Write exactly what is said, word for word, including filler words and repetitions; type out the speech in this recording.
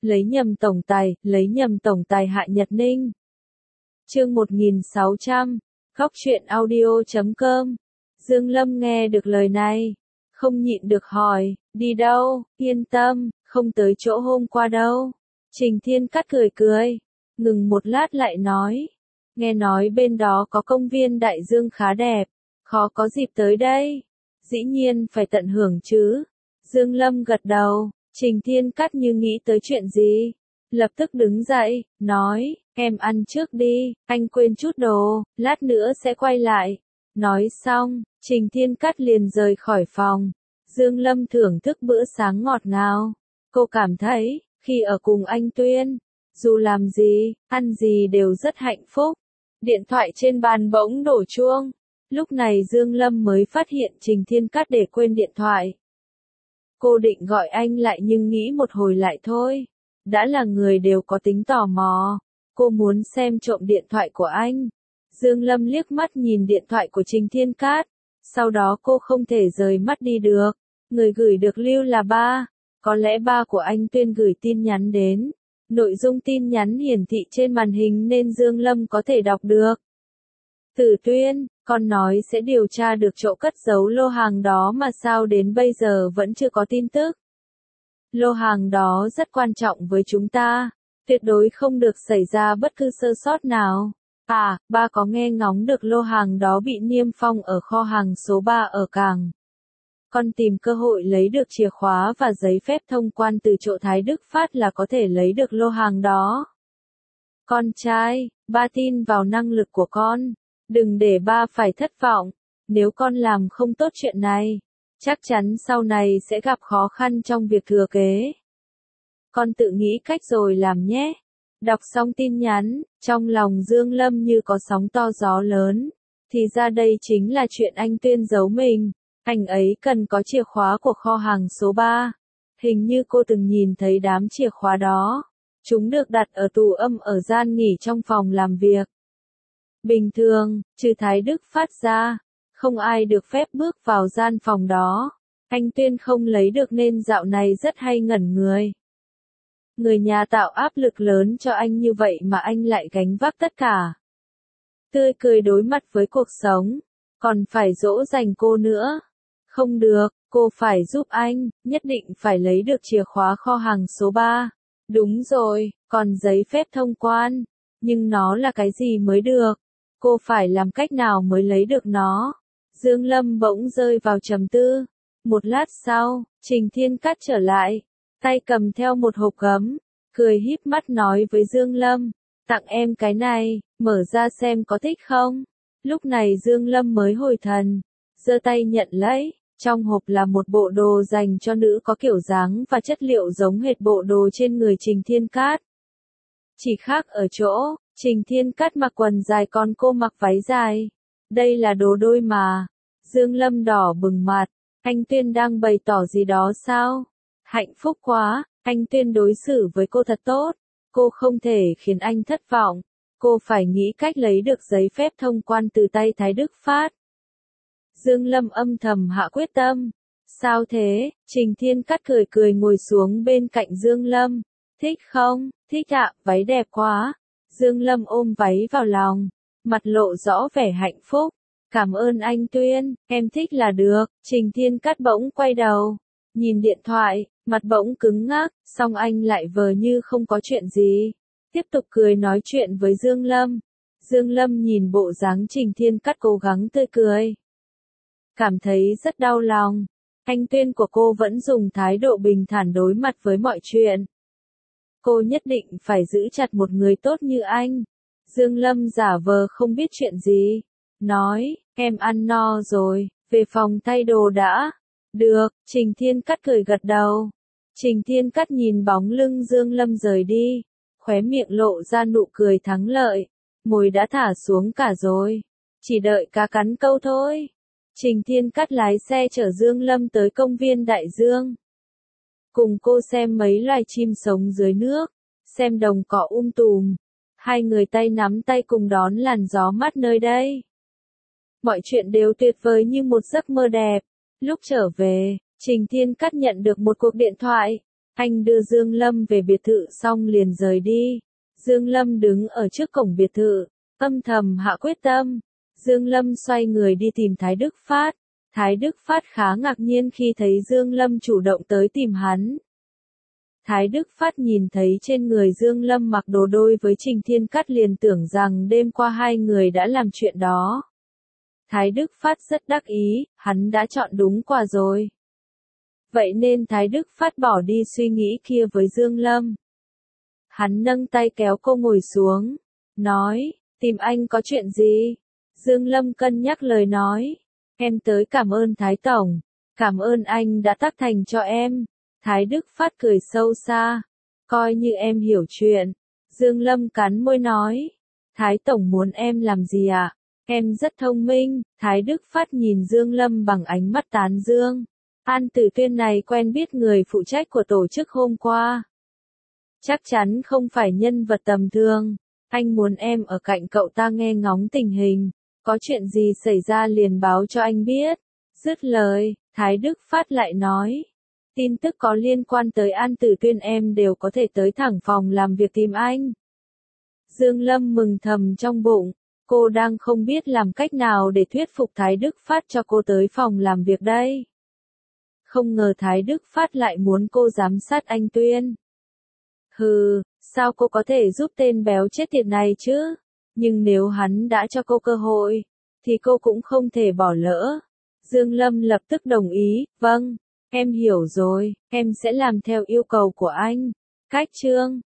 lấy nhầm tổng tài, lấy nhầm tổng tài Hạ Nhật Ninh. Chương một nghìn sáu trăm, Góc truyện audio chấm com. Dương Lâm nghe được lời này, không nhịn được hỏi, đi đâu, yên tâm, không tới chỗ hôm qua đâu. Trình Thiên Cát cười cười, ngừng một lát lại nói, nghe nói bên đó có công viên đại dương khá đẹp, khó có dịp tới đây. Dĩ nhiên phải tận hưởng chứ. Dương Lâm gật đầu, Trình Thiên Cát như nghĩ tới chuyện gì, lập tức đứng dậy, nói, em ăn trước đi, anh quên chút đồ, lát nữa sẽ quay lại. Nói xong, Trình Thiên Cát liền rời khỏi phòng. Dương Lâm thưởng thức bữa sáng ngọt ngào. Cô cảm thấy, khi ở cùng anh Tuyên, dù làm gì, ăn gì đều rất hạnh phúc. Điện thoại trên bàn bỗng đổ chuông. Lúc này Dương Lâm mới phát hiện Trình Thiên Cát để quên điện thoại. Cô định gọi anh lại nhưng nghĩ một hồi lại thôi. Đã là người đều có tính tò mò. Cô muốn xem trộm điện thoại của anh. Dương Lâm liếc mắt nhìn điện thoại của Trình Thiên Cát. Sau đó cô không thể rời mắt đi được. Người gửi được lưu là ba. Có lẽ ba của anh Tuyên gửi tin nhắn đến. Nội dung tin nhắn hiển thị trên màn hình nên Dương Lâm có thể đọc được. Từ Tuyên, con nói sẽ điều tra được chỗ cất giấu lô hàng đó mà sao đến bây giờ vẫn chưa có tin tức. Lô hàng đó rất quan trọng với chúng ta, tuyệt đối không được xảy ra bất cứ sơ sót nào. À, ba có nghe ngóng được lô hàng đó bị niêm phong ở kho hàng số ba ở cảng. Con tìm cơ hội lấy được chìa khóa và giấy phép thông quan từ chỗ Thái Đức Phát là có thể lấy được lô hàng đó. Con trai, ba tin vào năng lực của con. Đừng để ba phải thất vọng. Nếu con làm không tốt chuyện này, chắc chắn sau này sẽ gặp khó khăn trong việc thừa kế. Con tự nghĩ cách rồi làm nhé. Đọc xong tin nhắn, trong lòng Dương Lâm như có sóng to gió lớn. Thì ra đây chính là chuyện anh Tuyên giấu mình. Anh ấy cần có chìa khóa của kho hàng số ba. Hình như cô từng nhìn thấy đám chìa khóa đó. Chúng được đặt ở tủ âm ở gian nghỉ trong phòng làm việc. Bình thường, trừ Thái Đức Phát ra, không ai được phép bước vào gian phòng đó. Anh Tuyên không lấy được nên dạo này rất hay ngẩn người. Người nhà tạo áp lực lớn cho anh như vậy mà anh lại gánh vác tất cả. Tươi cười đối mặt với cuộc sống, còn phải dỗ dành cô nữa. Không được, cô phải giúp anh, nhất định phải lấy được chìa khóa kho hàng số ba. Đúng rồi, còn giấy phép thông quan. Nhưng nó là cái gì mới được? Cô phải làm cách nào mới lấy được nó? Dương Lâm bỗng rơi vào trầm tư. Một lát sau, Trình Thiên Cát trở lại, tay cầm theo một hộp gấm, cười híp mắt nói với Dương Lâm, tặng em cái này, mở ra xem có thích không? Lúc này Dương Lâm mới hồi thần, giơ tay nhận lấy, trong hộp là một bộ đồ dành cho nữ có kiểu dáng và chất liệu giống hệt bộ đồ trên người Trình Thiên Cát. Chỉ khác ở chỗ, Trình Thiên Cát mặc quần dài còn cô mặc váy dài. Đây là đồ đôi mà. Dương Lâm đỏ bừng mặt, anh Tuyên đang bày tỏ gì đó sao? Hạnh phúc quá, anh Tuyên đối xử với cô thật tốt. Cô không thể khiến anh thất vọng. Cô phải nghĩ cách lấy được giấy phép thông quan từ tay Thái Đức Phát. Dương Lâm âm thầm hạ quyết tâm. Sao thế? Trình Thiên Cát cười cười ngồi xuống bên cạnh Dương Lâm. Thích không? Thích ạ, váy đẹp quá. Dương Lâm ôm váy vào lòng, mặt lộ rõ vẻ hạnh phúc. Cảm ơn anh Tuyên, em thích là được. Trình Thiên Cát bỗng quay đầu, nhìn điện thoại, mặt bỗng cứng ngắc, xong anh lại vờ như không có chuyện gì. Tiếp tục cười nói chuyện với Dương Lâm. Dương Lâm nhìn bộ dáng Trình Thiên Cát cố gắng tươi cười. Cảm thấy rất đau lòng. Anh Tuyên của cô vẫn dùng thái độ bình thản đối mặt với mọi chuyện. Cô nhất định phải giữ chặt một người tốt như anh. Dương Lâm giả vờ không biết chuyện gì. Nói, em ăn no rồi, về phòng thay đồ đã. Được, Trình Thiên Cát cười gật đầu. Trình Thiên Cát nhìn bóng lưng Dương Lâm rời đi. Khóe miệng lộ ra nụ cười thắng lợi. Mồi đã thả xuống cả rồi. Chỉ đợi cá cắn câu thôi. Trình Thiên Cát lái xe chở Dương Lâm tới công viên Đại Dương. Cùng cô xem mấy loài chim sống dưới nước, xem đồng cỏ um tùm. Hai người tay nắm tay cùng đón làn gió mát nơi đây. Mọi chuyện đều tuyệt vời như một giấc mơ đẹp. Lúc trở về, Trình Thiên Cát nhận được một cuộc điện thoại. Anh đưa Dương Lâm về biệt thự xong liền rời đi. Dương Lâm đứng ở trước cổng biệt thự, âm thầm hạ quyết tâm. Dương Lâm xoay người đi tìm Thái Đức Phát. Thái Đức Phát khá ngạc nhiên khi thấy Dương Lâm chủ động tới tìm hắn. Thái Đức Phát nhìn thấy trên người Dương Lâm mặc đồ đôi với Trình Thiên Cát liền tưởng rằng đêm qua hai người đã làm chuyện đó. Thái Đức Phát rất đắc ý, hắn đã chọn đúng quả rồi. Vậy nên Thái Đức Phát bỏ đi suy nghĩ kia với Dương Lâm. Hắn nâng tay kéo cô ngồi xuống, nói, tìm anh có chuyện gì? Dương Lâm cân nhắc lời nói, em tới cảm ơn Thái Tổng, cảm ơn anh đã tác thành cho em. Thái Đức Phát cười sâu xa, coi như em hiểu chuyện. Dương Lâm cắn môi nói, Thái Tổng muốn em làm gì ạ? À? Em rất thông minh. Thái Đức Phát nhìn Dương Lâm bằng ánh mắt tán dương. An Tử Tuyên này quen biết người phụ trách của tổ chức hôm qua. Chắc chắn không phải nhân vật tầm thường. Anh muốn em ở cạnh cậu ta nghe ngóng tình hình. Có chuyện gì xảy ra liền báo cho anh biết. Dứt lời, Thái Đức Phát lại nói. Tin tức có liên quan tới An Tử Tuyên em đều có thể tới thẳng phòng làm việc tìm anh. Dương Lâm mừng thầm trong bụng. Cô đang không biết làm cách nào để thuyết phục Thái Đức Phát cho cô tới phòng làm việc đây. Không ngờ Thái Đức Phát lại muốn cô giám sát anh Tuyên. Hừ, sao cô có thể giúp tên béo chết tiệt này chứ? Nhưng nếu hắn đã cho cô cơ hội, thì cô cũng không thể bỏ lỡ. Dương Lâm lập tức đồng ý, vâng, em hiểu rồi, em sẽ làm theo yêu cầu của anh. Cách chương